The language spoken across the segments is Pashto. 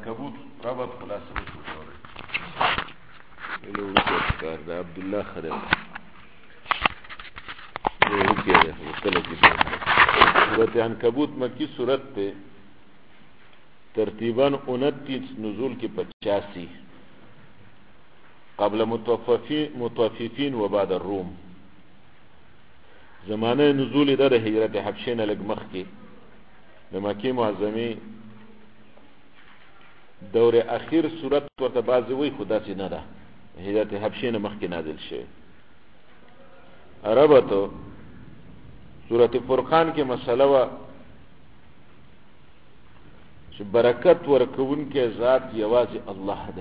عنکبوت ربط خلاصه وشوره له وکړ دا عبد الله خره وکړه وکړه کې سورۃ عنکبوت مکی سورۃ ته ترتیباً 29 نزول کې 85 قبل متوففین و بعد الروم زمانه نزول د هجرت حبشین لګمخ کې د مکه معظمه دور اخیر صورت ورته بعضی وی خدا سي نه ده هجرت حبشین مخ کې نازل شوه عربته سورۃ فرقان کې مسله وا چې برکت ورکون کې ذات یوازې الله ده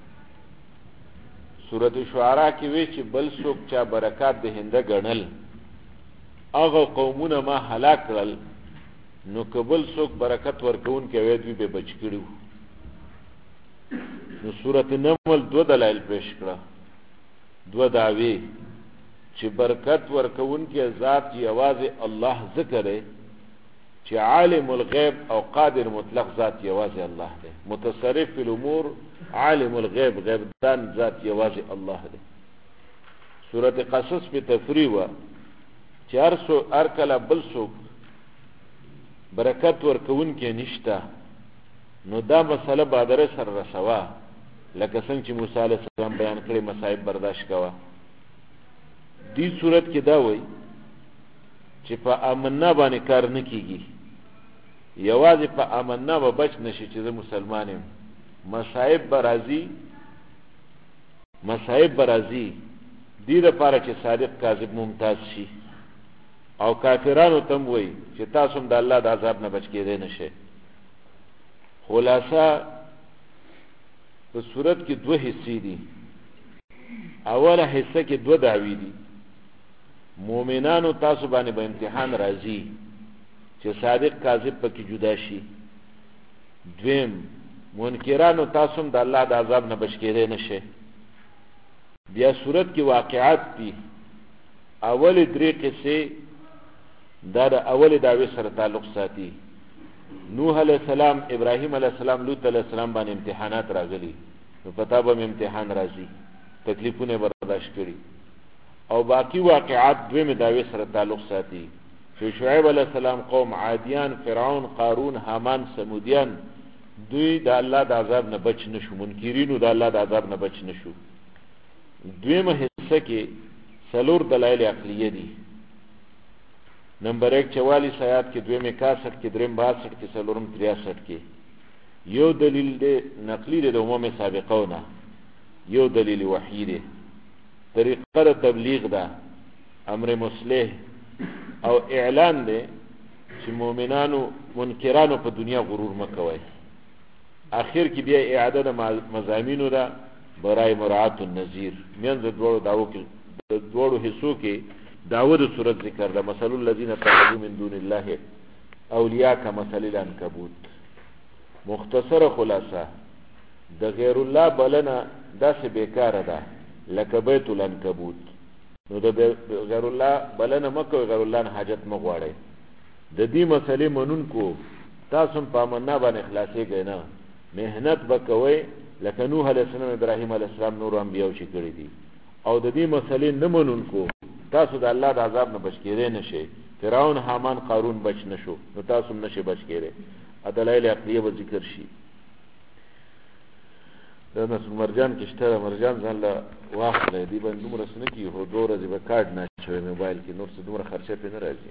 سورۃ شعراء کې وی چې بل څوک چا برکات د هنده ګڼل هغه قومونه ما هلاک کړل نو قبل څوک برکت ورکون کې وی دوی به بچ کړو نو سورۃ نمل دو دلایل پیش کړه دو دعوی چې برکت ورکون کې ذات یوازې الله ذکر ہے چې عالم الغیب او قادر مطلق ذات یوازې الله دی متصرف فی الامور عالم الغیب غیب دان ذات یوازې الله دی سورۃ قصص په تفریح وا چې هر کله بل څوک برکت ورکون کې نشتا نو دا مسله بادره سر رسوا لکه څنګه چې موسی علیه السلام بیان کړی مصائب برداشت کوا دې صورت کې دا وایي چې په آمنا باندې کار نه کیږي یوازې په آمنا به بچ نشي چې زه مسلمان یم مصائب برازي دې لپاره چې صادق کاذب ممتاز شي او کافرانو تم وایي چې تاسو هم د الله د عذاب نه بچ کېدای نشئ خلاصہ په صورت کې دوه حصے دي اوله حصہ کې دوه دعوی دي مومنانو تاسو باندې به امتحان راځي چې صادق کاذب پکې جدا شي دویم منکرانو تاسو هم د الله د عذاب نه بچ کېدای نشئ بیا صورت کې واقعات دي اول درې قصې دا د اول دعوی سره تعلق ساتي نوح علیہ السلام ابراہیم علیہ السلام لوط علیہ السلام باندې امتحانات راغلي نو پتا به امتحان راځي تکلیفونه برداشت کړي او باقی واقعات دوی مداوی سره تعلق ساتي چې شعیب علیہ السلام قوم عادیان فرعون قارون حامان سمودیان دوی د الله د عذاب نه بچ نشو منکرینو د الله د عذاب نه بچ نشو دویمه حصہ کې څلور دلایل عقلیه دي نمبر 1 44 آیات کې دویم 61 کې دریم 62 کې څلورم 63 کې یو دلیل دی نقلی دی د عموم سابقونه یو دلیل وحی دی طریقه تبلیغ ده امر مصلح او اعلان دی چې مؤمنانو منکرانو په دنیا غرور مکوي اخر کې بیا اعاده د مضامینو ده برای مراعات النذیر مینځ دوړو حصو کې داود سورت ذکر ده مثل الذين اتخذوا من دون الله اولیاء كمثل العنکبوت مختصر خلاصه د غیر الله بلنه داسې بیکاره ده لکه بیت العنکبوت نو د غیر الله بلنه مکو غیر الله حاجت مغواړي د دې مسلې منونکو تاسو په امنا باندې اخلاصي غنه مهنت وکوي لکه نوح علیہ السلام ابراهیم علیہ السلام نور انبیاء چې کړی دي او د دې مسلې نه منونکو تاسو د الله د عذاب نه بچ کېدای نشئ فرعون حامان قارون بچ نشو نو تاسو هم نشئ بچ کېدای دلایل عقلیه به ذکر شي دا نس مرجان کې شته مرجان ځان له واخلې دی باندې دومره سن کې هو دوه ورځې به کارت نه شوی موبایل کې نور څه دومره خرچه پې نه راځي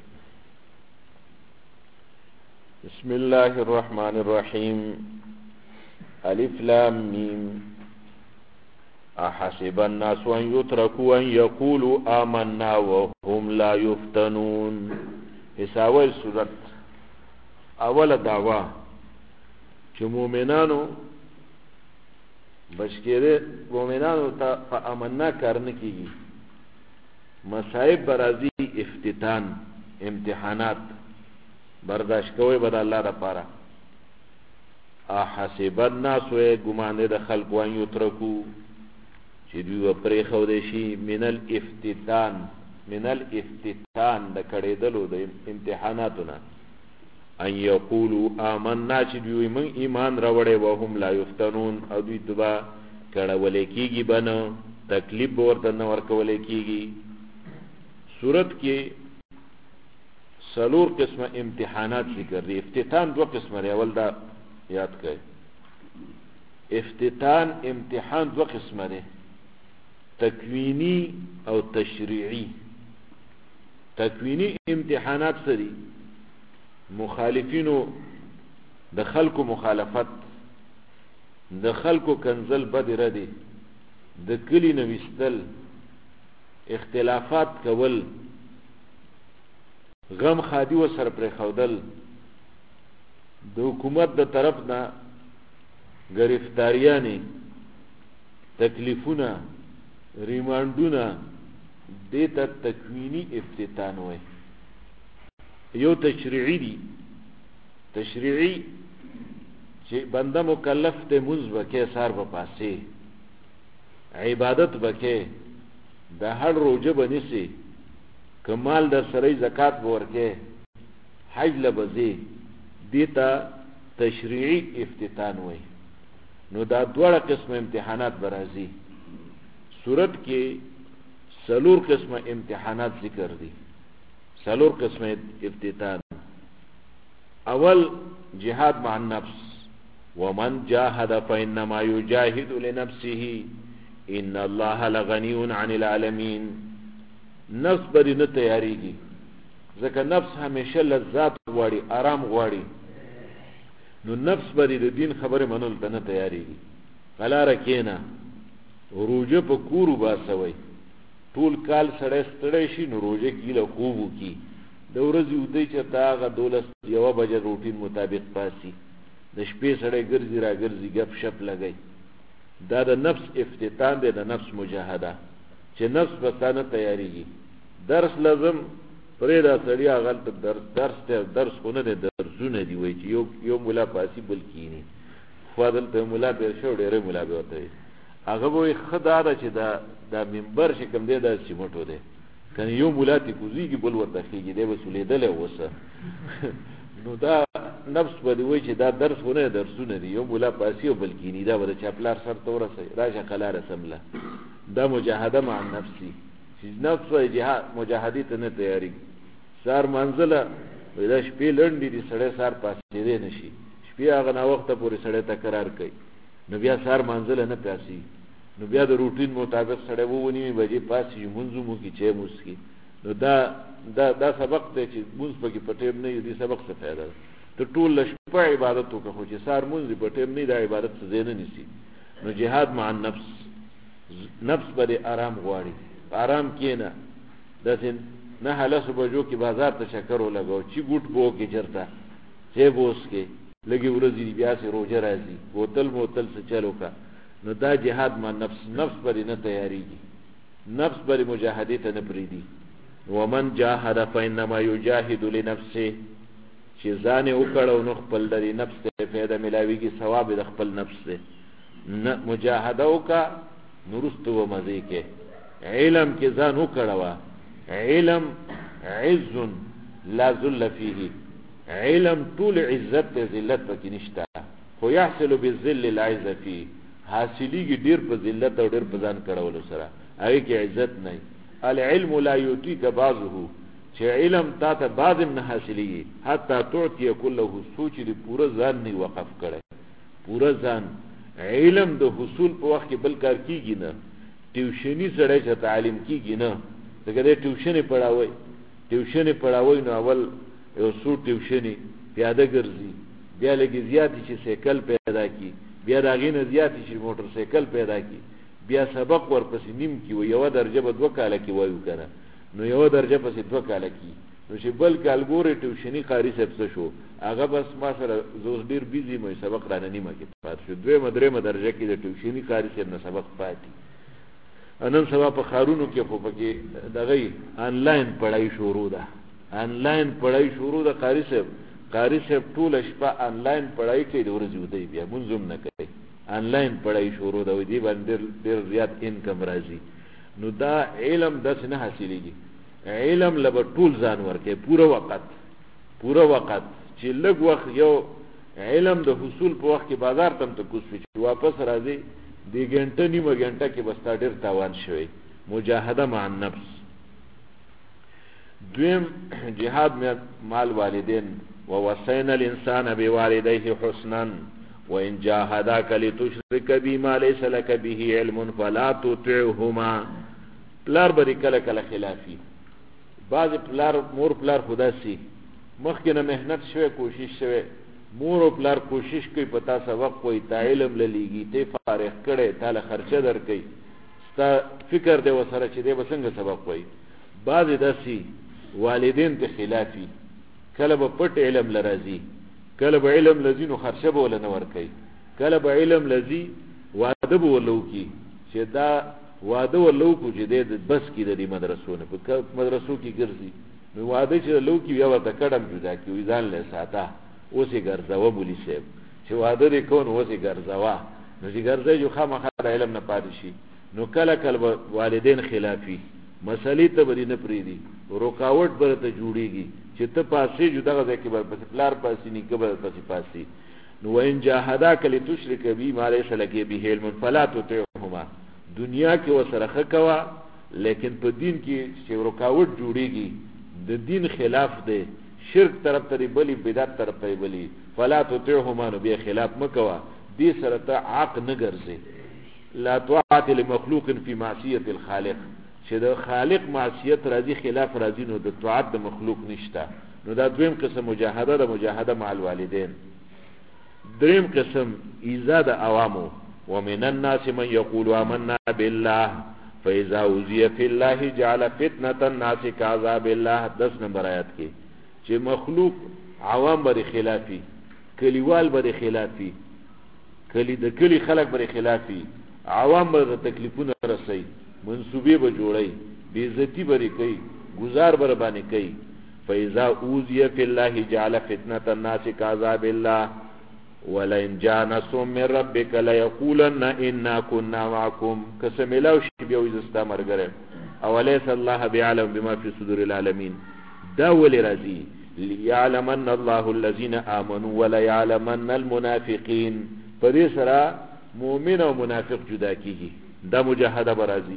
بسم الله الرحمن الرحیم الف لام میم احسب الناس ان يتركوا ان يقولوا آمنا وهم لا يفتنون حساوی صورت اول دعوا چې مؤمنانو بشکره مؤمنانو ته آمنا کار نه کیږي مصائب برازي افتتان امتحانات برداشت کوي بد الله لپاره احسب الناس ګمان د خلق وان يتركوا چې دوی پرې خو دې شي من الافتتان د کړېدلو د امتحاناتونه ان یقولوا آمنا چې دوی من ایمان راوړی وهم لا یفتنون او دوی تبا کړولې کیږي بنه تکلیف ورته نه ورکولې کیږي. صورت کې سلور قسمه امتحانات ذکر دي. افتتان دو قسمه دی. اول دا یاد کړئ، افتتان امتحان دو قسمه دی، تکوینی او تشریعی. تکوینی امتحانات سری مخالفینو د خلکو مخالفت، د خلکو کنزل بد ردی، د کلی نوستل، اختلافات کول، غم خادی و سر پر خودل، د حکومت د طرف نه گرفتاریانی، تکلیفونه، ریمانډونه، دیتا تکوینی افتتان وی. یو تشریعی دی. تشریعی چې بنده مکلف ته منځ بکې سار بپاسې، عبادت بکې، د هر روزه بنیسي، کمال در سره زکات ورکې، حج لبزي، دیتا تشریعی افتتان وی. نو دا دوړه قسم امتحانات برازي. صورت کې سلور قسم امتحانات ذکر دي، سلور قسم افتتان. اول جهاد مع النفس، ومن جاهد فإنما يجاهد لنفسه ان الله لغني عن العالمين. نفس بری نه تیاریږي، ځکه نفس همیشه لذات غواړي، آرام غواړي. نو نفس بری د دین خبره منل ته نه تیاریږي. قلاره کینا روجه په کورو باسوي، ټول کال سړی ستړی شي نو روژه کیله خوب وکي، د ورځې ودی چې تا هغه 12 بجه روټین مطابق پاسي، د شپې سړی ګرځي را ګرځي ګپ شپ لګي. دا د نفس افتتان دی، د نفس مجاهده چې نفس بستانه تیاریږي. درس لازم پرې دا سړی هغه درس خو نه دی، درسونه دی. وایي چې یو مولا پاسي بل کینی، فاضل ته مولا بیر شو، ډېرې مولا به ورته هغه وایي ښه دا ده چې دا منبر چې کوم دی دا سیمټو دی، کنه یو مولا تی کوزیږي بل ورته خېږي، دی به سولیدلی اوسه. نو دا نفس به دی وایي چې دا درس خو نه درسونه دي، یو مولا پاسي او بل کینی، دا به د چاپلار سر ته ورسوي، راشه قلاره سمله. دا مجاهده مع النفس دی چې نفس وایي جهاد مجاهدې ته نه تیارېږي. سار منزله وایي دا شپې لنډې دي، سړی سار پاسېدی نه شي، شپې هغه ناوخته پورې سړی تکرار کوي، نو بیا سار منزله نه پاسي، نو بیا د روټین مطابق سړی 9 بجې پاسي مونځ مو کې چې مونځ کې. نو دا سبق دی چې مونځ پکې په ټیم نه دی، سبق څه فایده ده؟ ته ټول شپه عبادت وکړه، خو چې سار مونځ په ټیم نه دا عبادت څه ځای نه نیسي. نو جهاد مع النفس، نفس به آرام غواړي، آرام کینا داسې 9 بجو کې بازار ته چکر ولګاو، چې ګوټ بو کې چرته چې بوس کې لګي ورځې بیا سي روزه راځي، بوتل څه چلو کا. نو دا جهاد مع نفس، نفس بری نه تیاریږي، نفس بری مجاهدې ته نه پریدي. ومن جاهد فإنما يجاهد لنفسه، چې ځان وکړو نو خپل د نفس ته فایده ملاويږي، ثواب د خپل نفس ده. مجاهده وکا نورست و مزه کې، علم کې ځان وکړوا، علم عز لا ذل فيه، علم طول عزت ته ذلت پکې نشته، خو يحصل بالذل العز فيه، حاصلېږي ډیر په ذلت او ډیر په ځان کړولو سره، هغه کې عزت نه. العلم لا يعطيك بعضه، چې علم تا ته بعض نه حاصلېږي، حتی تعطي كله، سوچ دې پورا ځان نه وقف کړي، پورا ځان. علم د حصول په وخت کې بل کار کیږي نه، ټیوشنی سره چې تعلیم کیږي نه، دغه ټیوشنی پڑھاوي نو اول یو سو ټیوشنی پیاده ګرځي، بیا لګي زیاتی چې سایکل پیدا کی، بیا داغې نه زیاتی چې موټر سایکل پیدا کی، بیا سبق ورپسې نیم کی، و یو درجه به 2 کاله کی وایو کنه، نو یو درجه پسې 2 کاله کی، نو چې بل کال ګورې ټیوشنی قاری صاحب څه شو، هغه بس ما سره زوس ډیر بیزی مې سبق را نه نیمه کې پات شو، 2 درجه کې د ټیوشنی قاری صاحب نه سبق پاتې. انن سبا په خارونو کې خو پکې دغه آنلاین پڑھائی شروع ده، آنلاین پڑھائی شروع ده. قاری صاحب ټول شپه آنلاین پڑھائی کوي، د ورځې ودی بیا منظم نه کوي، آنلاین پڑھائی شروع ده، دی باندې ډیر زیات انکم راځي. نو دا علم داس نه حاصلېږي، علم لبه ټول ځان ورکه، پورا وخت چې لږ وخت یو علم د حصول په وخت کې بازار تم ته کوس چې واپس راځي د غنټه نیمه غنټه کې بس تا ډېر تاوان شوی. مجاهده مع النفس. دویم جهاد مال والدین. ووصينا الانسان بوالديه حسنا وان جاهداك لتشرك بي ما ليس لك به علم فلا تطعهما. پلار بری کله کله خلافی. بعض پلار مور پلار خدا سی مخکې نه مهنت شوه کوشش شوه مور او پلار کوشش کوي پتا سبق کوئی تا علم للیږي ته فارغ کړي تعالی خرچه درکې ستا فکر دی وسره چې دی بسنګ سبق کوي. بعض داسي والدین ته خلافی کله به پټ علم لرازي کله به علم لذي نو خرچه به ول نه ور کوي کله به علم لذي واده به ولو کی چې دا واده ولو کو چې د بس کې د مدرسو نه په مدرسو کې ګرځي نو واده چې لو کې یو د کډم جدا کی ځان له ساته اوسې ګرځاوه بولی صاحب چې واده دې کون اوسې ګرځاوه نو چې ګرځي جو خامخا علم نه پاتې شي. نو کله کله والدین خلافی مسلې ته بری نه پریدي رکاوټ برته جوړیږي چې ته پاسې جو دغه ځکه بر پس پلار پاسې نه کبر پاسې پاسې. نو وان جاهداک لتشرک بی ما ليس لك به علم فلا تطعهما. دنیا کې وسره کوا لیکن په دین کې چې رکاوټ جوړیږي د دین خلاف دی شرک طرف ته بلی بدعت طرف ته بلی فلا تطعهما نو به خلاف مکوا دې سره ته عاق نه ګرځي. لا طاعت لمخلوق فی معصیت الخالق چې د خالق معصیت راځي خلاف راځي نو د طاعت د مخلوق نشته. نو دا دویم قسم مجاهده د مجاهده مع الوالدین. دریم قسم ایذاء د عوامو. ومن الناس من يقول آمنا بالله فإذا أوذي في الله جعل فتنة الناس كعذاب الله. 10 نمبر آیات کې چې مخلوق عوام بر خلافی کلیوال بر خلافی د کلی خلق بر خلافی عوام بر تکلیفونه رسي منسوبې به جوړي بے عزتی بری کوي گزار بر باندې کوي. فإذا أوذي في الله جعل فتنة الناس كعذاب الله ولئن جاء نصر من ربك ليقولن إنا كنا معكم. قسم الله شي بیا وزستا مرګره اوليس الله بعلم بما في صدور العالمين. دا ولي راځي ليعلمن الله الذين آمنوا ولا يعلمن المنافقين. په دې سره مؤمن او منافق جدا کیږي. دا مجاهده برازي.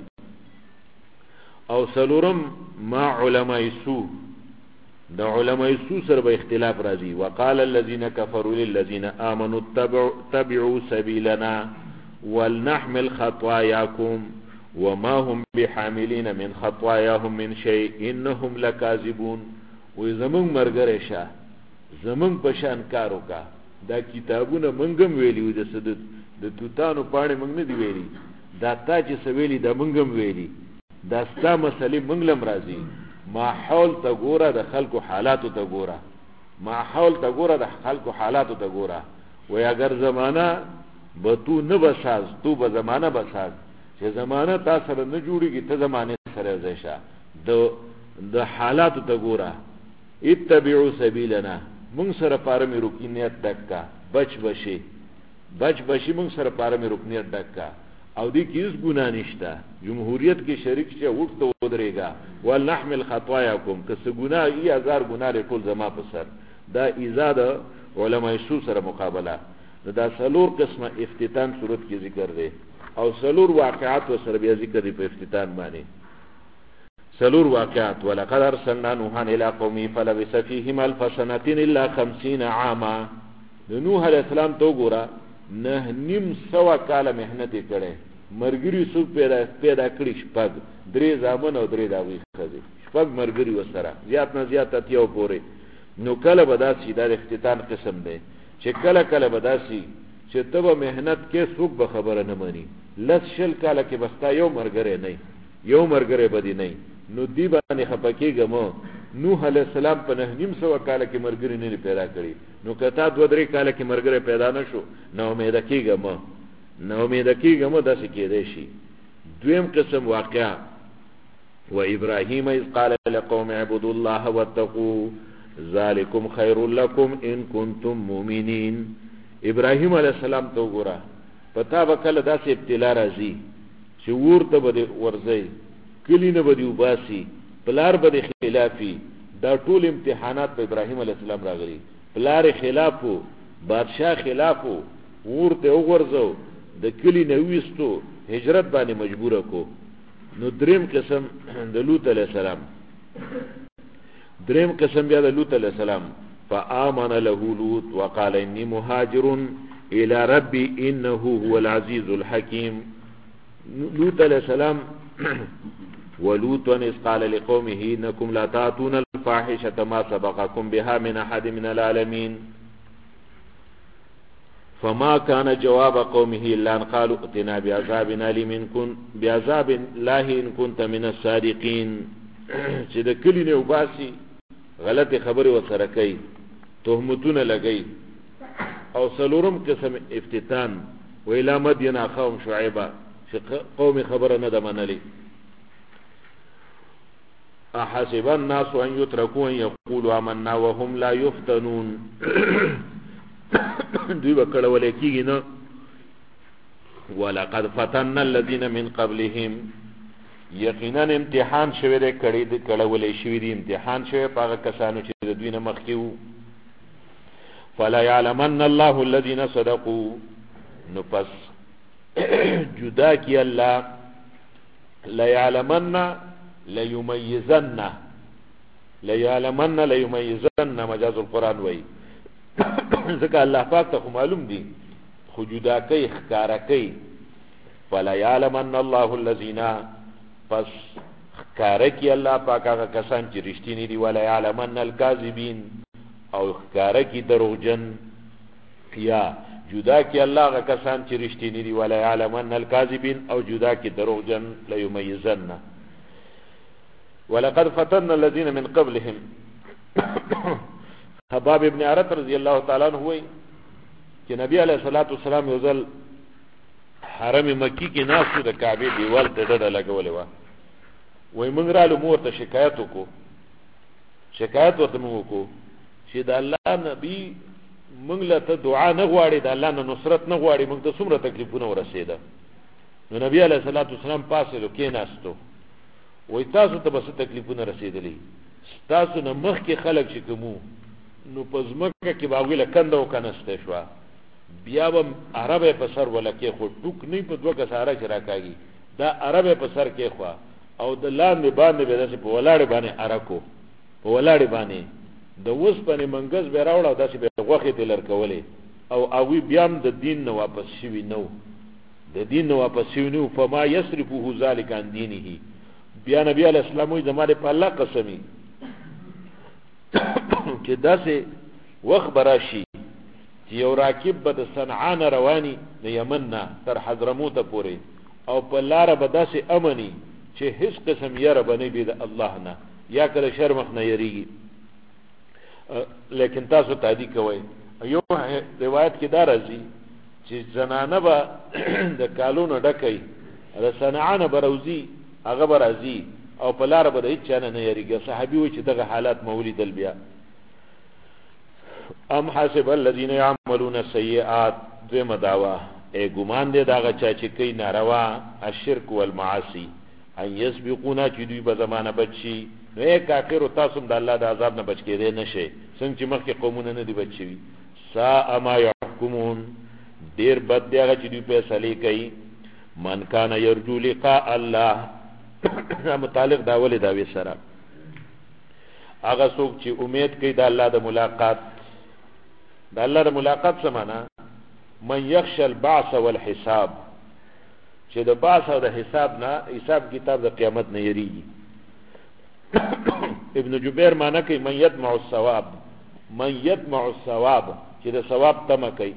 او سلورم ما علماء سوء. دا علماء سوء سره به اختلاف راځي. وقال الذين كفروا للذين آمنوا اتبعوا سبيلنا ولنحمل خطاياكم وما هم بحاملين من خطاياهم من شيء انهم لكاذبون. وې زمون مرګره شه زمون پشان کارو کا دا کتابونه منګم ویلی د سدد د توتانو پاڼې منګ نه دی ویلی دا تا چې سویلی دا منګم ویلی دا ستا مسلې منګلم راځي. ماحول ته ګوره د خلکو حالاتو ته ګوره ماحول ته ګوره د خلکو حالاتو ته ګوره. وې اگر زمانہ به تو نه بساز تو به زمانہ بساز چې زمانہ تا سره نه جوړیږي ته زمانه سره ځشه د حالاتو ته ګوره. اتبعوا سبیلنا مونږ سره پارمې رکنیت ډکا بچ بشي مونږ سره پارمې رکنیت ډکا او دې کې هیڅ ګناه نشته. جمهوریت کې شریک شه وټ ودرېګا ولنحمل خطاياكم که څه ګناه ای هزار ګناه ټول زما په سر. دا ایذاء د علماء سو سره مقابله. دا سلور قسمه افتتان صورت کې ذکر دی او سلور واقعات سره بیا ذکر دی په افتتان باندې. سلور واقعات. ولقد ارسلنا نوحا الى قومه فلبث فيهم 1000 سنه الا 50 عاما. نوح علیہ السلام تو ګورا نه نیم سوا کال مهنت کړي مرګري سو پیدا کړی شپږ درې زامن او درې داوی خزي شپږ مرګري وسره زیات نه زیات اتیو پورې. نو کله بداسي د افتتان قسم دی چې کله بداسي چې تبه مهنت کې څوک به خبره نه مانی لس شل کال کې بستا یو مرګره بدی نه. نو دی باندې خپکیږم نوح علیہ السلام په نه نیم سو کال کې مرګري نه پیدا کړی. نو کته 2-3 کال کې مرګره پیدا نشو نو امید کېږم داسې کېدې شي. دویم قسم واقعا. و ابراهیم اذ قال لقوم اعبدوا الله واتقوا ذلكم خير لكم ان كنتم مؤمنين. ابراهیم علیہ السلام تو ګورا پتا وکړه داسې ابتلا راځي چې ورته بده ورځي کلی نه بده وباسي پلار بده خلافي. دا ټول امتحانات په ابراهیم علیہ السلام راغلي پلار خلافو بادشاہ خلافو ورته وګرځو د کلی نه ویستو هجرت باندې مجبور کو. نو دریم قسم د لوط علیہ السلام بیا د لوط علیہ السلام فآمن له لوط وقال انی مهاجر الى ربي انه هو العزيز الحكيم. لوط علیہ السلام ولوط إذ قال لقومه إنكم لا تأتون الفاحشة ما سبقكم بها من أحد من العالمين فما كان جواب قومه إلا أن قالوا ائتنا بعذاب الله إن كنت من الصادقين. چې د کلی نه وباسي غلط خبره وسره کوي تهمتونه لګي. او سلورم قسم افتتان وإلى مدين أخاهم شعيبا قوم خبره نه ده منلي. احسب الناس ان يتركوا ان يقولوا آمنا وهم لا يفتنون. دوی وکړه ولیکيږي نه ولقد فتنا الذين من قبلهم یقینا امتحان شوی دی کړي د کړه ولې شوی دی امتحان شوی پاګه کسانو چې د دوی نه مخکې وو. فلا يعلمن الله الذين صدقوا نو پس جدا کی الله لا يعلمن ليميزن مجاز القرآن وی ځکه الله پاک ته معلوم دي خو جدا کوي ښکارا کوي. فلا يعلمن الله الذين پس ښکارا کی الله پاک هغه کسان چې رښتینی دي ولا يعلمن الكاذبين او ښکارا کی دروغجن یا جدا کی الله هغه کسان چې رښتینی دي ولا يعلمن الكاذبين او جدا کی دروغجن ليميزن. ولقد فتنا الذين من قبلهم حباب ابن عرط رضی اللہ تعالی عنہ ہوئی کہ نبی علیہ الصلوۃ والسلام یو ځل حرم مکی کې ناسو د کعبه دیوال ته ډډه لګولې و. وای موږ رالو مور ته شکایت ورته موږ کو چې د الله نبی موږ له ته دعا نه غواړي د الله نه نصرت نه غواړي موږ ته څومره تکلیفونه ورسېده. نو نبی علیہ الصلوۃ والسلام پاسه لو کې ناستو وای تاسو ته بس تکلیفونه رسیدلې تاسو نه مخ کې خلک چې کومو نو پزمکه کې باغله کنده وکنسته شو بیا به عربه په سر ولکه خو ټوک نه په دوه کساره چې راکاږي دا عربه په سر کې خو او د لاندې باندې به داسې په ولاړې باندې ارکو په ولاړې باندې د وس باندې منګز به راوړ او داسې به غوخه تلر کولې او اوی بیا د دین نه واپس شوی نو فما يصرفه ذلك عن دينه. بیا نبی علیہ السلام وی زماره په الله قسمی چې داسې وخت براشي چې یو راکب به د صنعان رواني د یمن نه تر حضرموت پورې او په لار به داسې امني چې هیڅ قسم یره بنې بي د الله نه یا کله شرمخ نه یریږي. لیکن تاسو تعدی کوئ. یو روایت کې دا راځي چې زنانه به د کالونو ډکې د صنعان بروزي هغه برازي او په لار به د هیڅ چانه نه یریږي. صحابي وي چې دغه حالات مولید البیا. ام حسب الذين يعملون السيئات دویمه دعوا ای ګمان دې داغه چا چې کوي ناروا الشرك والمعاصي ان يسبقونا چې دوی به زمانه بچي نو یې کافر تاسو د الله د عذاب نه بچ کېدې نشي څنګه چې مخکې قومونه نه دي بچي. سا ما يحكمون ډیر بد دی هغه چې دوی فیصله کوي. من کان يرجو لقاء الله متعلق دا ولې دا وی سره هغه څوک چې امید کوي د الله د ملاقات. د الله د ملاقات څه معنا؟ من يخشى البعث والحساب چې د بعث او د حساب نه حساب کتاب د قیامت نه یریږي. ابن جبیر معنا کوي من يطمع الثواب چې د ثواب تمه کوي.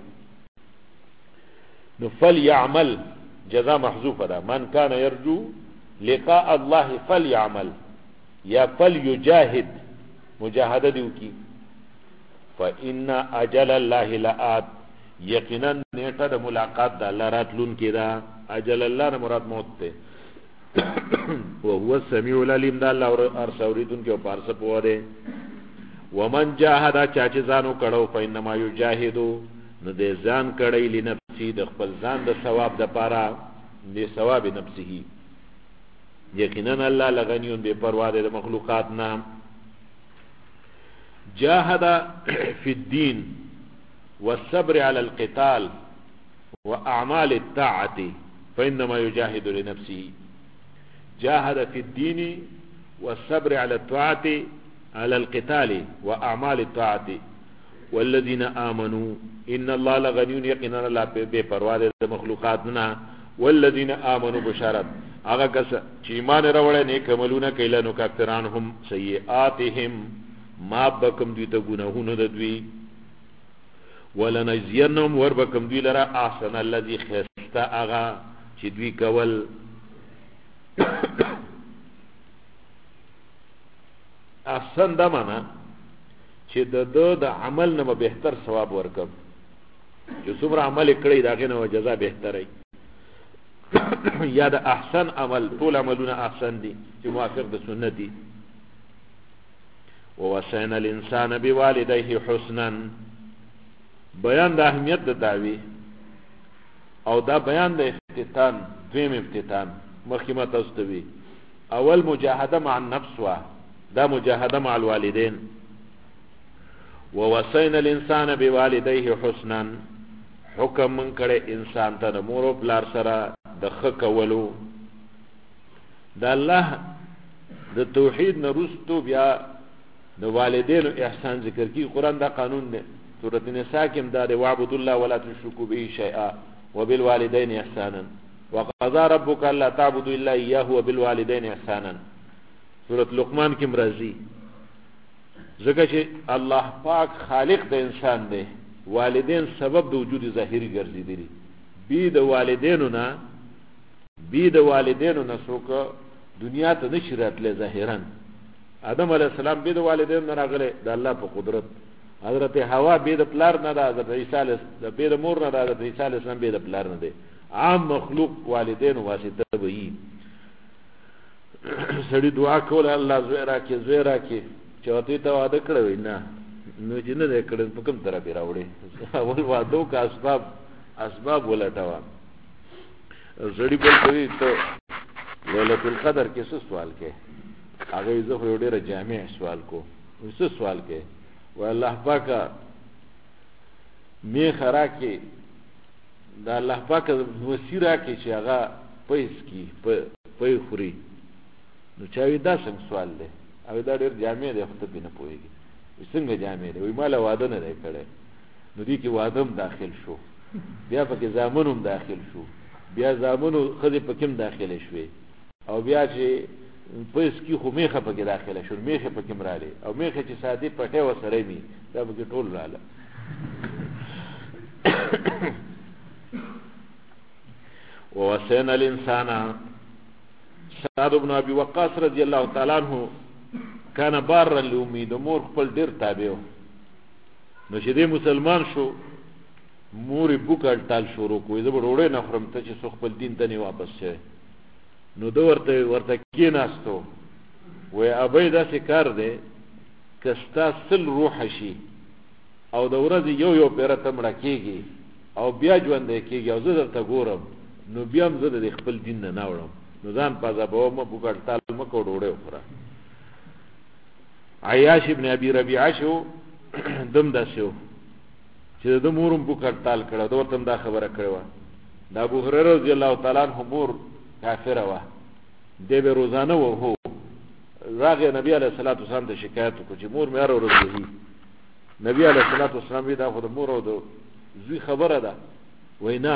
نو فليعمل جزاء محذوفه ده. من كان يرجو لقاء الله فليعمل یا فليجاهد مجاهده دیو کی. فإن أجل الله لآت یقینا نیټه د ملاقات د الله راتلون کې دا اجل الله نه مراد موت ته او هو السميع العليم دا الله ارسوریدون کې او پارسه پوه دی. ومن جاهد چا چې ځانو کړو فإنما يجاهد نو دې ځان کړی لنفسه د خپل ځان د ثواب د پاره د ثواب نفسه. یقینا الله لغنیون بے پروا د مخلوقات نام. جاهد في الدين والصبر على القتال وأعمال الطاعة فإنما يجاهد لنفسه. جاهد في الدين والصبر على الطاعة على القتال وأعمال الطاعة والذين آمنوا إن الله لغني يقينا الله بپروا د مخلوقاتنا والذين آمنوا بشارت هغه کس چې ایمان راوړل نیک عملونه کړي نو کافرانهم سیئاتهم ما بکم دوی ته ګناهونه د دوی ولنجزینهم وربکم دوی لرا احسن الذي خستا اغا چې دوی کول احسن دا معنا چې د عمل نه بهتر ثواب ورکم چې څومره عمل کړی دا غنه جزاء بهتره یا د احسن عمل ټول عملونه احسن دي چې موافق د سنت دي. ووصينا الانسان بوالديه حسنا بیان د اهمیت د دعوی او دا بیان د افتتان دویم افتتان مخکمه تستوي. اول مجاهده مع النفس وا دا مجاهده مع الوالدين. ووصينا الانسان بوالديه حسنا حکم من کړه انسان ته مور او پلار سره د خکولو د الله د توحید نرستو بیا د والدینو احسان ذکر کی. قرآن دا قانون دی سورۃ النساء کې دا دی وعبد الله ولا تشركوا به شيئا وبالوالدين احسانا وقضى ربك الا تعبدوا الا اياه وبالوالدين احسانا. سورۃ لقمان کې مرضی ځکه چې الله پاک خالق د انسان دی والدین سبب د وجود ظاهری ګرځیدلی بی د والدینو نه څوک دنیا ته نشي راتلی ظاهرا. آدم علیه السلام بی د والدینو نه راغلی د الله په قدرت. حضرت حوا بی د پلار نه ده حضرت عیسی بی د مور نه ده حضرت عیسی علیه السلام بی د پلار نه دی. عام مخلوق والدینو واسطه به وي. سړي دعا کوله الله زوی راکې چې ورته ته واده کړی وي نه نو چې نه دی کړی په کوم طرف یې راوړې اول وادو که اسباب ولټوه. سړي بل کوي ته ليلة القدر کې څه سوال کې هغه زه خو ډېره جامع سوال کو څه سوال کې و الله پاکه میخه راکې د الله پاکه وسیع راکې چې هغه پیس کی پی خوري نو چاوي دا څنګه سوال دی او دا ډېر جامع دی خو ته پې نه پوهېږي څنګه جامع دی وایي ما له واده نه دی کړی نو دې کې واده هم داخل شو بیا پکې زامن هم داخل شو بیا زامنو ښځې پکې هم داخله شوې او بیا چې پیس کی خو میخه پکې داخله شو میخه پکې هم راغلې او میخه چې سادي پټې ورسره وي دا پکې ټول راغله. ووصينا الانسان سعد بن ابي وقاص رضی الله تعالی عنہ کان بارا لامي د مور خپل ډیر تابع نو چې دې مسلمان شو مور بوکل تال شروع کوی زه وروړې نه خرم ته چې خپل دین ته نه واپس شي نو دو ورته کېناستو وای ابي دا څه کار دی کستا سل روح شي او د ورځې یو پیره تمړه کېږي او بیا ژوند کېږي او زه درته ګورم نو بیا هم زه د خپل دین نه وړم نو ځان پازا به ما بوکل تال مکو ډوړې وخوره. عیاش ابن ابي ربيعه شو دم داسو چې د مورم بوکل تال کړه دا ورته دا خبره کړو. د ابو هريره رضی الله تعالی عنہ مور کافره وا دی به روزانه و هو راغی نبی علیہ الصلوۃ والسلام ته شکایت وکړ چې مور مې هر ورځ وځي. نبی علیہ الصلوۃ والسلام دا خو د مور او د زوی خبره ده وینا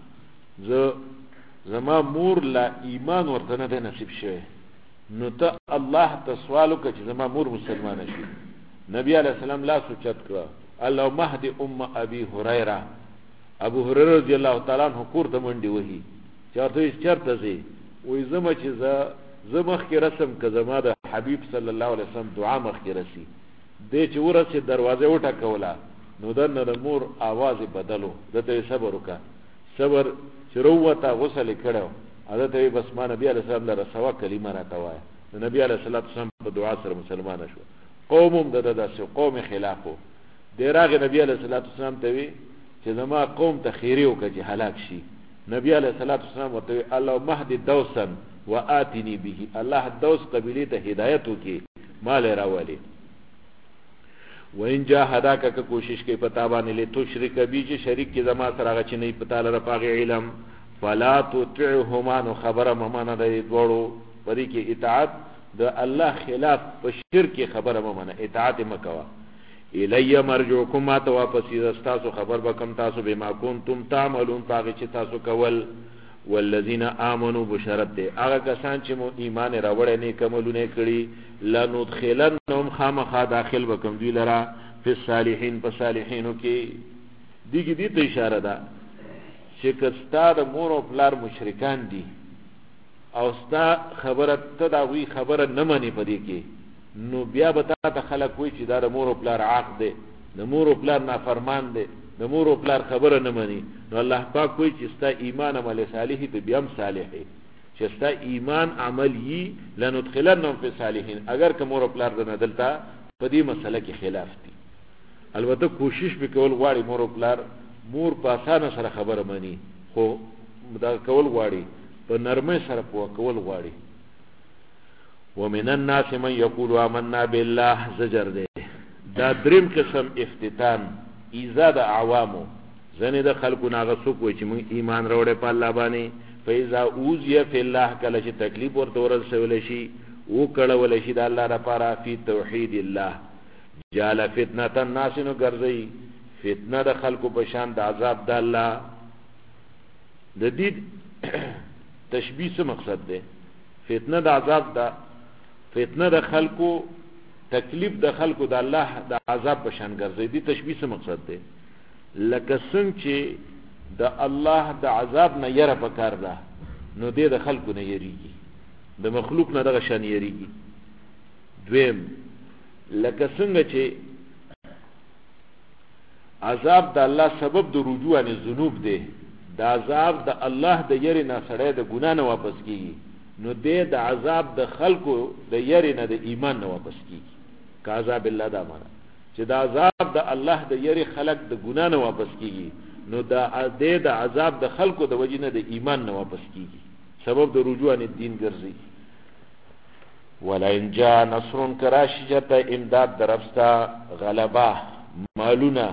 زما مور لا ایمان ورته نه نصیب شوی نو ته الله ته سوال وکړه چې زما مور مسلمانه شي. نبی علیہ السلام لا سوچت کړه اللهم اهد ام ابي هريره. ابو هريره رضی الله تعالی عنہ کور ته منډي وهي چرته زی وې زما چې زما خې رسم که زما د حبیب صلی الله علیه وسلم دعا مخ کې رسی دې چې ورسې دروازه وټه کوله نو دنه د مور आवाज بدلو دته صبر وکړه صبر شروعته غسل کړو عادت بس ما نبی علیہ السلام لپاره سوا کلمه راته وای نبی علیہ الصلوۃ والسلام په دعا سره مسلمان شو. قومم دغه قوم خلافو دراغه نبی علیہ الصلوۃ والسلام ته وی چې زما قوم ته خیری وکړي چې هلاک شي. نبی علیہ الصلوۃ والسلام ورته الله مهد دوسا واتنی به الله دوس قبیله ته هدایت وکي مال راولي. وان جاهداک که کوشش کوي پتا باندې له تو شرک بي چې شریک کې زما سره هغه چې نه پتا لره پاغه علم فلا تطعهما نو خبره ممانه د دوړو پدې کې اطاعت د الله خلاف په شرک خبره ممانه اطاعت مکوا الی مرجوکم ما تو واپس تاسو خبر بکم تاسو بما کنتم تعملون پاغه چې تاسو کول والذین آمنوا بشرط ده هغه کسان چې مو ایمان راوړی نه کوملونه کړي لندخلنهم خامخا داخل وکم دوی لرا فی الصالحین په صالحینو کې دیګې دې ته اشاره ده چې کستا د مور او پلار مشرکان دي او ستا خبره ته دا وی خبره نه مانی پدې کې نو بیا به تا خلک وی چې دا د مور او پلار عاق ده د مور او پلار نافرمان ده د مور او پلار خبره نه مانی نو الله پاک وی چې ستا ایمان عمل صالح ته بیا هم صالح چې ستا ایمان عمل یې لندخلنهم فی الصالحین اگر که مور او پلار د دلته په دې مسله کې خلاف دي البته کوشش وکول غواړي مور او پلار مور په اسانه سره خبره مانی خو دا کول غواړي په نرمه سره په کول غواړي ومن الناس من يقول آمنا بالله زجر ده دا دریم قسم افتتان ایزا د عوامو زنه د خلکو ناغه سوق وي چې مون ایمان راوړې په الله باندې فیضا اوذی فی الله کله چې تکلیف ورته ورسول شي او کړه ول شي د الله لپاره فی توحید الله جعل فتنه الناس نو ګرځي فتنه د خلکو په شان د عذاب د الله د دې تشبیه څه مقصد ده فتنه د عذاب ده فتنه د خلکو تکلیف د خلکو د الله د عذاب په شان ګرځي دي تشبیه څه مقصد ده لکه څنګه چې د الله د عذاب نه یره پکار ده نو دې د خلکو نه یریږي د مخلوق نه دغه شان یریږي دویم لکه څنګه چې عذاب د الله سبب د رجوع عن الذنوب ده د عذاب د الله د یری نه سړی د ګنا نه واپس کیږي نو دې د عذاب د خلکو د یری نه د ایمان نه واپس کیږي کا عذاب الله دا معنا چې د عذاب د الله د یری خلق د ګنا نه واپس کیږي نو دا دې د عذاب د خلکو د وجې نه د ایمان نه واپس کیږي سبب د رجوع عن الدین ګرځي ولا ان جاء نصر کراشجت امداد درفستا غلبه مالونه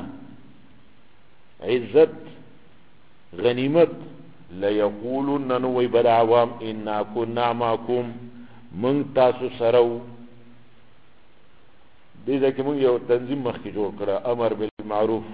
عزت غنیمت لا یقولون نو بد عوام انا كنا معكم من تاسو سرو دې ځکه موږ یو تنظیم مخکې جوړ کړه امر بالمعروف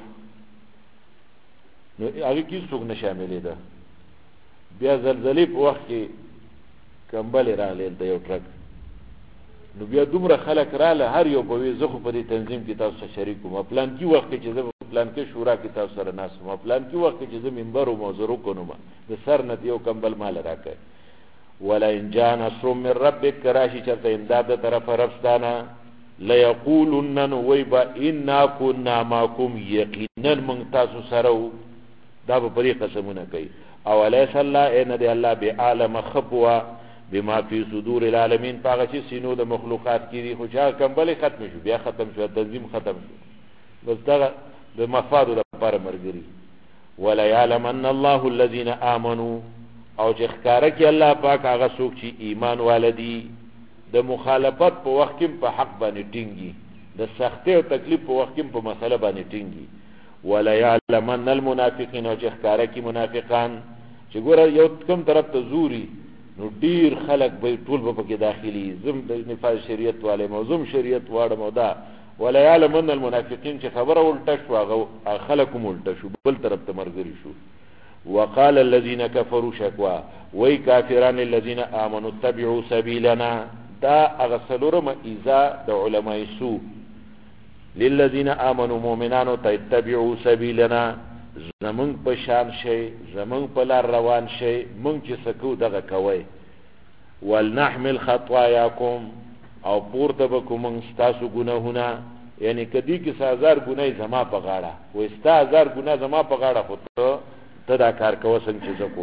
نو هغه کې څوک نه شاملې ده بیا زلزلې په وخت کې کمبل راغلی د یو ټرک نو بیا دومره خلک رااله هر یو په وی زخه په دې تنظیم کې تاسو شریک کوم پلان کې وخت کې چې زه پلان کې شورا کې تاسو سره ناس ما پلان کې وخت کې چې زه منبر او موضوع کوم د سر نه یو کمبل مال راکړ ولا ان جاء نصر من ربك کراشي چرته امداد د طرف ربستانه لا یقولن ويبا انا كنا معكم یقینا من تاسو سره دا په پرې قسمونه کوي او الیس الله ان دی الله بعالم خبوا بما فی صدور العالمین پاغه چې سینو د مخلوقات کې دي خو چا کمبل ختم شو بیا ختم شو تنظیم ختم شو بس دا د مفاد لپاره مرګري ولا يعلمن الله الذين امنوا او چې ښکارا کې الله پاک هغه څوک چې ایمان والدي د مخالفت په وخت کې په حق باندې ټینګي د سختي او تکلیف په وخت کې په مسله باندې ټینګي ولا يعلمن المنافقين او چې ښکارا کې منافقان چې ګوره یو کوم طرف ته زوري نو ډیر خلک به ټول په کې داخلي زم د نفاذ شریعت والے موزم شریعت واړه مودا ولا يعلمن المنافقين چې خبره ولټه شو هغه خلکم ولټه شو بل طرف ته مرګري شو وقال الذين كفروا شكوا وای کافرون الذين امنوا اتبعوا سبيلنا دا اغسلورم اذا د علماء سو للذين امنوا مؤمنان تتبعوا سبيلنا زمون په شان شي زمون په لار روان شي مونږ چې سکو دغه کوي ولنحمل خطاياكم او پورته بکوم تاسو ګناهونه یعنی کدی کې 1000 ګناه زما په غاړه و 1000 ګناه زما په غاړه خو ته دا کار کوو څنګه چې زکو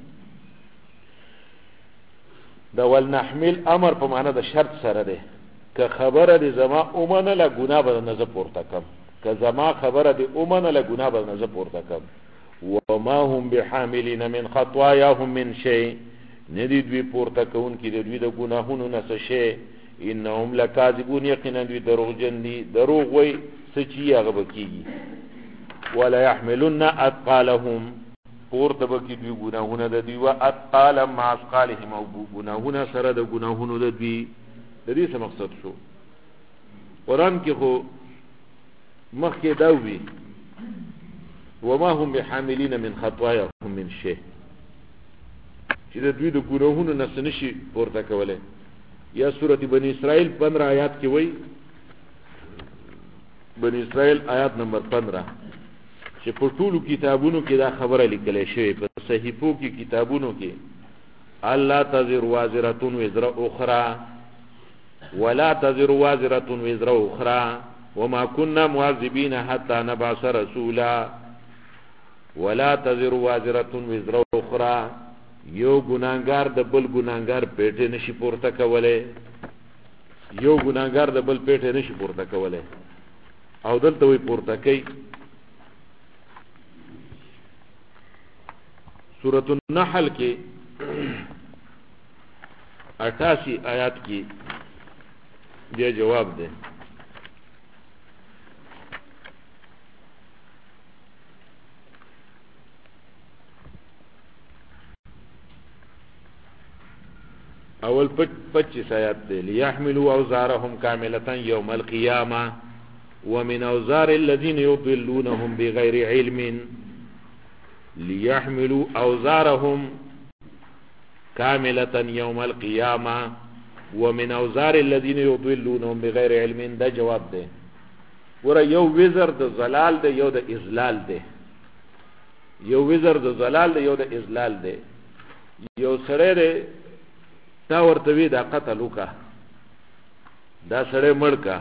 دا ولنحمل امر په معنا د شرط سره ده که خبره دي زما اومنه لا ګناه به نه پورته کم که زما خبره دي اومنه لا ګناه به نه پورته کم وما هم بحاملين من خطاياهم من شيء ندی دوی پورته کون کې دوی د ګناهونو نه څه شي انهم لکاذبون یقینا دوی دروغجن دي دروغ وای سچي هغه بکیږي ولا يحملن اثقالهم پورته بکی دوی ګناهونه د دوی او اثقال مع اثقالهم او ګناهونه سره د ګناهونو د دوی. د دې څه مقصد شو؟ قران کې خو مخکې دا وی وما هم بحاملين من خطاياهم من شيء چې د دوی د ګناهونو نه څه نشي پورته کولای. یا سورۃ بنی اسرائیل 15 آیات کې وایي بنی اسرائیل آیات نمبر 15 چې په ټولو کتابونو کې دا خبره لیکل شوې په صحیفو کې کتابونو کې الله تزر وازره وزر اخرى ولا تزر وازره وزر اخرى وما كنا معذبين حتى نبعث رسولا ولا تزر وازره وزر اخرى یو ګناګار د بل ګناګار پیټه نشي پورته کوله یو ګناګار د بل پیټه نشي پورته کوله او دلته وي پورته کوي. سورۃ النحل کې 88 آیات کې دې جواب ده. اول 25 آیات ده ليحملوا اوزارهم كاملة يوم القيامة ومن اوزار الذين يضلونهم بغير علم ليحملوا اوزارهم كاملة يوم القيامة ومن اوزار الذين يضلونهم بغير علم. ده جواب ده ور یو وزر د زلال ده یو د اذلال ده یو وزر د زلال ده یو د اذلال ده. یو سره ده تا ورته وی دا قتل وکا دا سره مړکا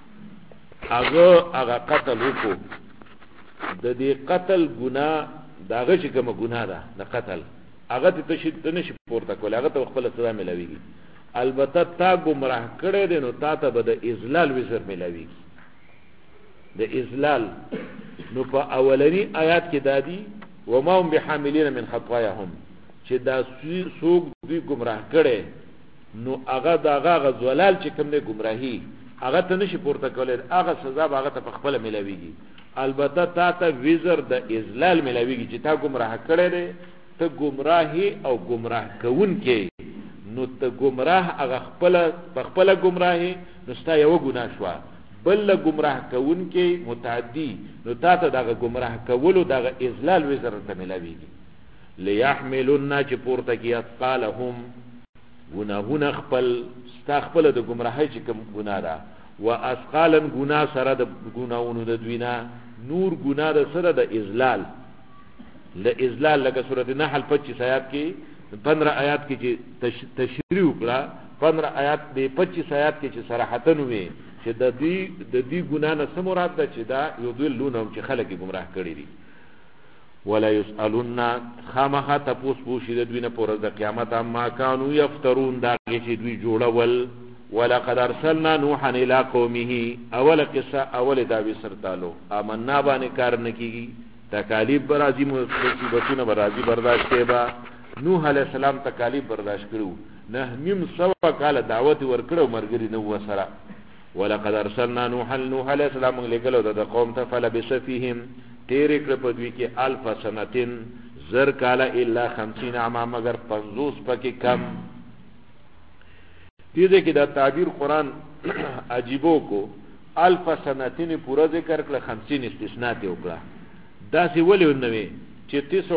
هغه قتل وکړو د دې قتل ګناه داغه چې کوم ګناه ده د قتل هغه ته تشدد نشي پورته کول هغه ته خپل سزا ملويږي. البته تا گمراه کړی دی نو تا ته به د اذلال وزر ملويږي د اذلال. نو په اولنی آیات کې دادی وما هم بحاملين من خطاياهم چې دا سوق دی گمراه کړي نو هغه داغه غزولال چې کوم نه گمراهي هغه ته نشي پورته کولای هغه سزا هغه ته خپل ملويږي. البته تا ته وزر د اذلال ملويږي چې تا گمراه کړي دی ته گمراهي او گمراه کون کې نو ته گمراه هغه خپل گمراهي نو ستا یو ګناه شو بل گمراه کون کې متعدی نو تا ته دغه گمراه کولو دغه اذلال وزر ته ملويږي. ليحملن چې پورته کې اثقالهم ګناهونه خپل ستا خپل د گمراهۍ چې کوم ګناه ده واثقالا ګناه سره د ګناونو د دوینا نور ګناه د سره د اذلال اذلال لکه سورۃ النحل 25 آیات کې 15 آیات کې چې تشریح وکړه 15 آیات د 25 آیات کې چې صراحتن وي چې د دې ګناه نه څه مراد ده چې دا یو دوی لونم چې خلک گمراه کړي دي. ولا يسألون خامخا تپوس پوشی د دوی نه پر د قیامت اما كانوا يفترون دا چې دوی جوړول. ولقد ارسلنا نوحا الى قومه اول قصه اول دا وسرتالو امنا باندې کار نکېږي تکالیف برازي مصیبتونه برازي برداشت کېبا. نوح علیہ السلام تکالیف برداشت کړو نه نیم سو کال دعوت ورکړو مرګري نو وسره. ولقد ارسلنا نوح علیہ السلام لګلو د قوم ته فلبث فيهم تیر کړ په دوی کې 1000 سنتين زر کاله الا 50 عام مگر 50 پکې کم. دې کې دا تعبیر قران عجیبو کو 1000 سنتين پورا ذکر کړ 50 استثناء ته وکړه. دا سی ولې ونوي چې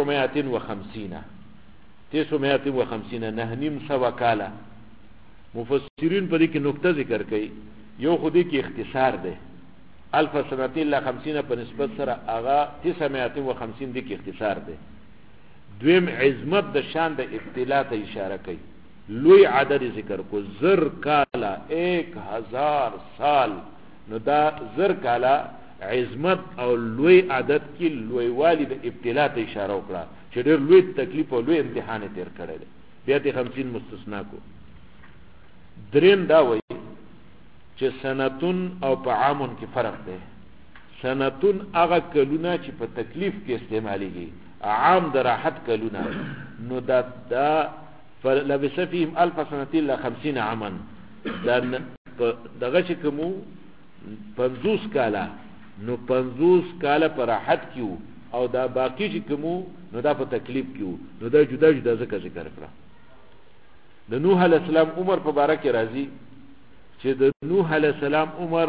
950 نه نیم سوا کاله. مفسرین په دې کې نقطه ذکر کوي یو خودی کې اختصار ده 1000 سنتين لا 50 په نسبت سره هغه 950 دي کې اختصار ده. دویم عظمت د شان د ابتلا ته اشاره کوي لوی عدد ذکر کو زر کالا 1000 سال نو دا زر کالا عظمت او لوی عدد کې لوی والی د ابتلا ته اشاره وکړه چې ډېر لوی تکلیف او لوی امتحان تیر کړی دی. بیا ته 50 مستثنا کو. دریم دا وایي چې سنتون او په عامون کې فرق دی. سنتون هغه کلونه چې په تکلیف کې استعماليږي عام د راحت کلونه نو دا فلبث فيهم 1000 سنه الا 50 عاما دا دغه چې کوم 50 کاله نو 50 کاله پر راحت کیو او دا باقی چې کومو نو دا په تکلیف کیو نو دا جدا جدا ذکر کړه. د نوح علی السلام عمر په باره کې راځي چې د نوح علی السلام عمر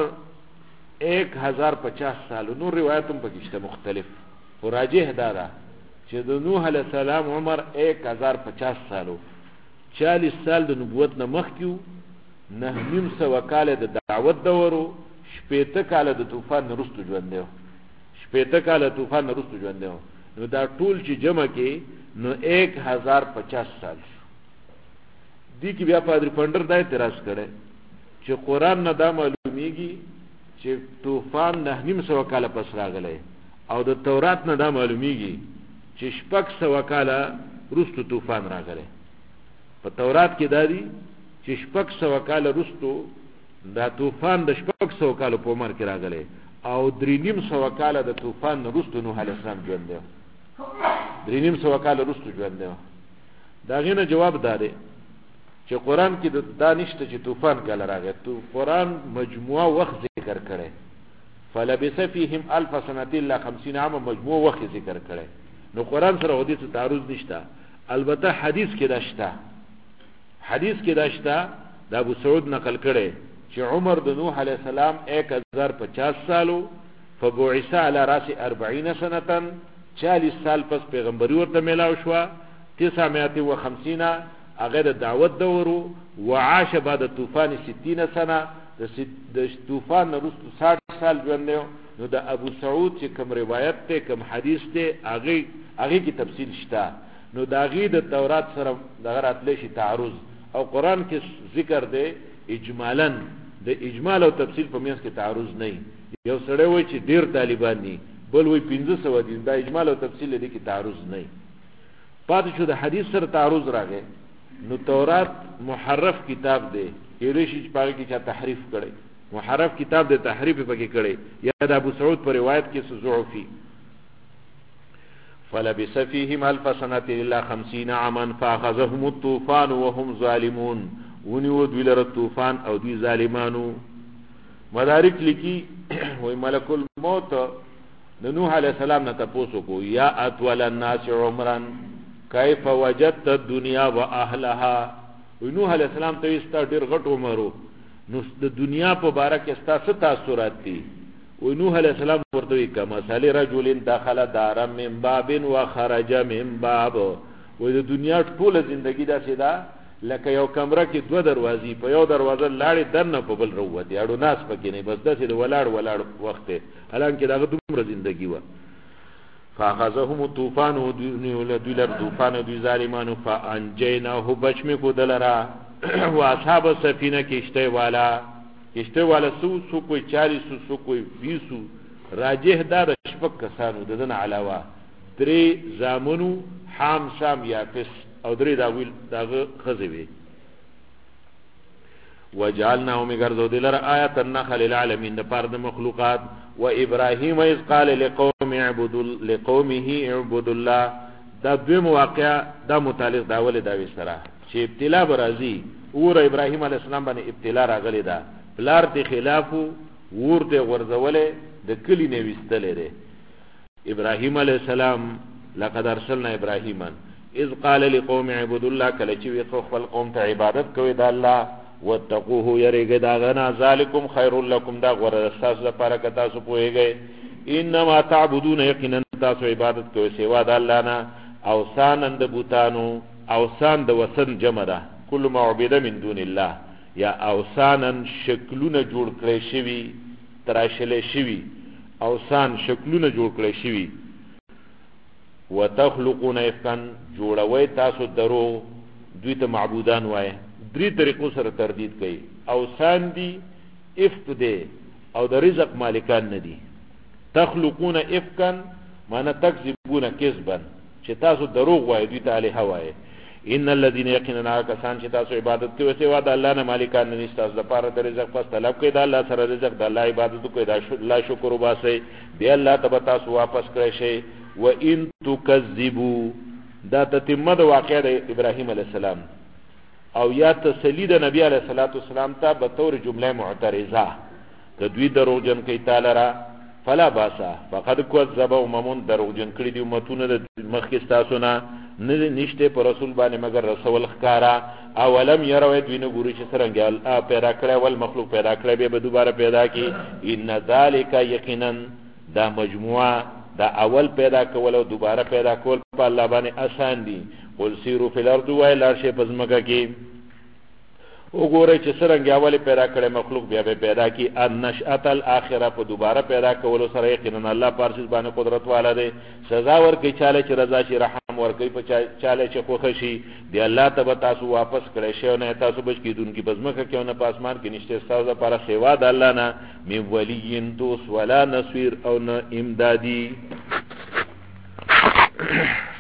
1050 سال. نور روایتم پکې شته مختلف او راجح دا ده چې د نوح علی السلام عمر 1050 سالو. 40 سال د نبوت نه مخکیو، 900 کاله د دعوت دورو، 70 کاله د طوفان وروسته ژوند دی. 70 کاله طوفان وروسته ژوند دی. نو دا ټول چې جمع کې نو 1050 سال. دی کې بیا پادری پندر دا اعتراض کړي چې قران نه دا معلومیږي چې طوفان 900 کاله پس راغلی او د تورات نه دا معلومیږي چې 600 کاله وروسته طوفان راغلی. په تورات کې دا دی چې 600 کاله وروسته دا طوفان د 600 کاله په عمر کې راغلی او 300 کاله د طوفان وروسته نوح علیه السلام ژوند دی. 300 کاله وروسته ژوند دی. دا غینه جواب داره چې قران کې د دانشته چې طوفان کله راغی. تو قران مجموعه وخت ذکر کړي. فلبث فيهم 1000 سنه الا 50 عام مجموعه وخت ذکر کړي. نو قران سره حدیث تعارض نشته. البته حدیث کې داشته. حدیث کې داشته د ابو سعود نقل کړي چې عمر د نوح علیه السلام 1050 سالو فبعث على راس 40 سنه 40 سال پس پیغمبري ورته ملاو شو. 950 اغه دعوت دورو وعاش بعد الطوفان 60 سنه د طوفان وروسته 60 سال ژوند دی. نو د ابو سعود چې کوم روایت ته کوم حدیث ته هغه کی تفصیل شته. نو دا غي د تورات سره دغه راتلی شي تعارض او قران کې ذکر دی اجمالاً د اجمال او تفصیل په میانس کې تعارض نه. یو سره وای چې ډیر طالبان دي بل وای 1500 دي. دا اجمال او تفصیل دي کې تعارض نه. پاتې شو د حدیث سره تعارض راغی. نو تورات محرف کتاب دی. یریشي چې پاره کې چا تحریف کړي. محرف کتاب دی تحریف پکې کړي. یا د ابو سعود پر روایت کې ضعفي. فلبث فيهم 1000 سنه الا 50 عاما فاخذهم الطوفان وهم ظالمون. ونیو دوی لره طوفان او دوی ظالمانو. مدارک لیکي وای ملک الموت د نوح علیه السلام نه تاسو کو یا اطول الناس عمرا کیف وجدت الدنيا واهلها. نوح علیہ السلام ته استا ډیر غټ عمرو نو د دنیا په باره کې استا څه تاثرات دي. و نوح علیہ السلام ورته کما مثال رجل دخل دار من باب وخرج من باب. و د دنیا ټول ژوندۍ دا سیدا لکه یو کمره کې دوه دروازې په یو دروازه لاړې دنه په بل وروته اړو ناس پکې نه بس داسې ولاړ وخت حالانکه دغه دومره ژوندۍ و. فاخذهم الطوفان ودول الطوفان دوی ظالمانو فانجیناه بچمی کو دلرا و اصحاب السفینه کشته والا سو کوئی 40 سو کوئی 20 راجح دار شپک کسانو ددن علاوه 3 زامنو حام شام یافس او 3 داویل داغه خزوی. وجعلناه مغرزو دلر آیت النخل للعالمین دپار د مخلوقات. و ابراهیم اذ قال لقومه اعبدوا الله. دا دوی مواقع دا متعلق داول داوی سره چې ابتلا برازي اور ابراهیم علیه السلام باندې ابتلا راغلی دا بلار ته خلافو ورته ورزوله د کلی نه وستلې ده. ابراهیم علیه السلام لقد ارسلنا ابراهیما اذ قال لقوم اعبدوا الله کله چې وی خپل قوم ته عبادت کوي د الله واتقوه یریګه دا غنا ذالکم خیر لکم دا غره اساس لپاره که تاسو پوهیږئ. انما تعبدون یقینا تاسو عبادت کوئ سوا د الله نه اوثان د بوتانو. اوثان د وثن جمع ده کل ما عبد من دون الله. یا اوثانا شکلونه جوړ کړی شوی تراشلې شوی اوثان شکلونه جوړ کړی شوی. وتخلقون افکا جوړوي تاسو درو دوی ته معبودان وای. 3 طریقو سره تردید کوي. اوثان دي افک دي او د رزق مالکان نه دي. تخلقون افکا معنی تکذبون کذبا چې تاسو دروغ وای دوی ته الہ وای. ان الذين يقيننا كسان چې تاسو عبادت کوي سوا د الله نه مالکان نه نشته تاسو لپاره د رزق پس طلب کوي د الله سره رزق د الله عبادت کوي دا الله شکر وباسي دی الله تبارک تاسو واپس کړئ شي. و ان تکذبوا دا تتمه د واقعه د ابراهیم علیه السلام او یا تسلی د نبی علیه السلام ته به طور جمله معترضه که دوی دروغجن کوي تعالی را فلا باسا فقد كذب امم دروغجن کړي دي امتونه د مخکې تاسو نه نشته پر رسول باندې مگر رسول ښکارا اولم يروا دوینه ګوري چې څنګه پیدا کړی ول مخلوق پیدا کړی به دوباره پیدا کی ان ذالک یقینا دا مجموعه دا اول پیدا کول او دوباره پیدا کول په الله باندې آسان دي قل سیروا فی الارض وایل شی پزمکه کی وګورئ چې څنګه اول پیدا کړی مخلوق بیا به پیدا کی النشأة الاخره په دوباره پیدا کول سره یقینا الله پارسز باندې قدرت والا دی سزا ورکړي چاله چې رضا شي رحم ورکړي په چاله چې خوښ شي دی الله تبارک تاسو واپس کړئ شی نه تاسو بچ کیدونکي بزمکه کې نه پاسمان کې نشته تاسو لپاره سیوا د الله نه می ولی دوس ولا نصير او نه امدادي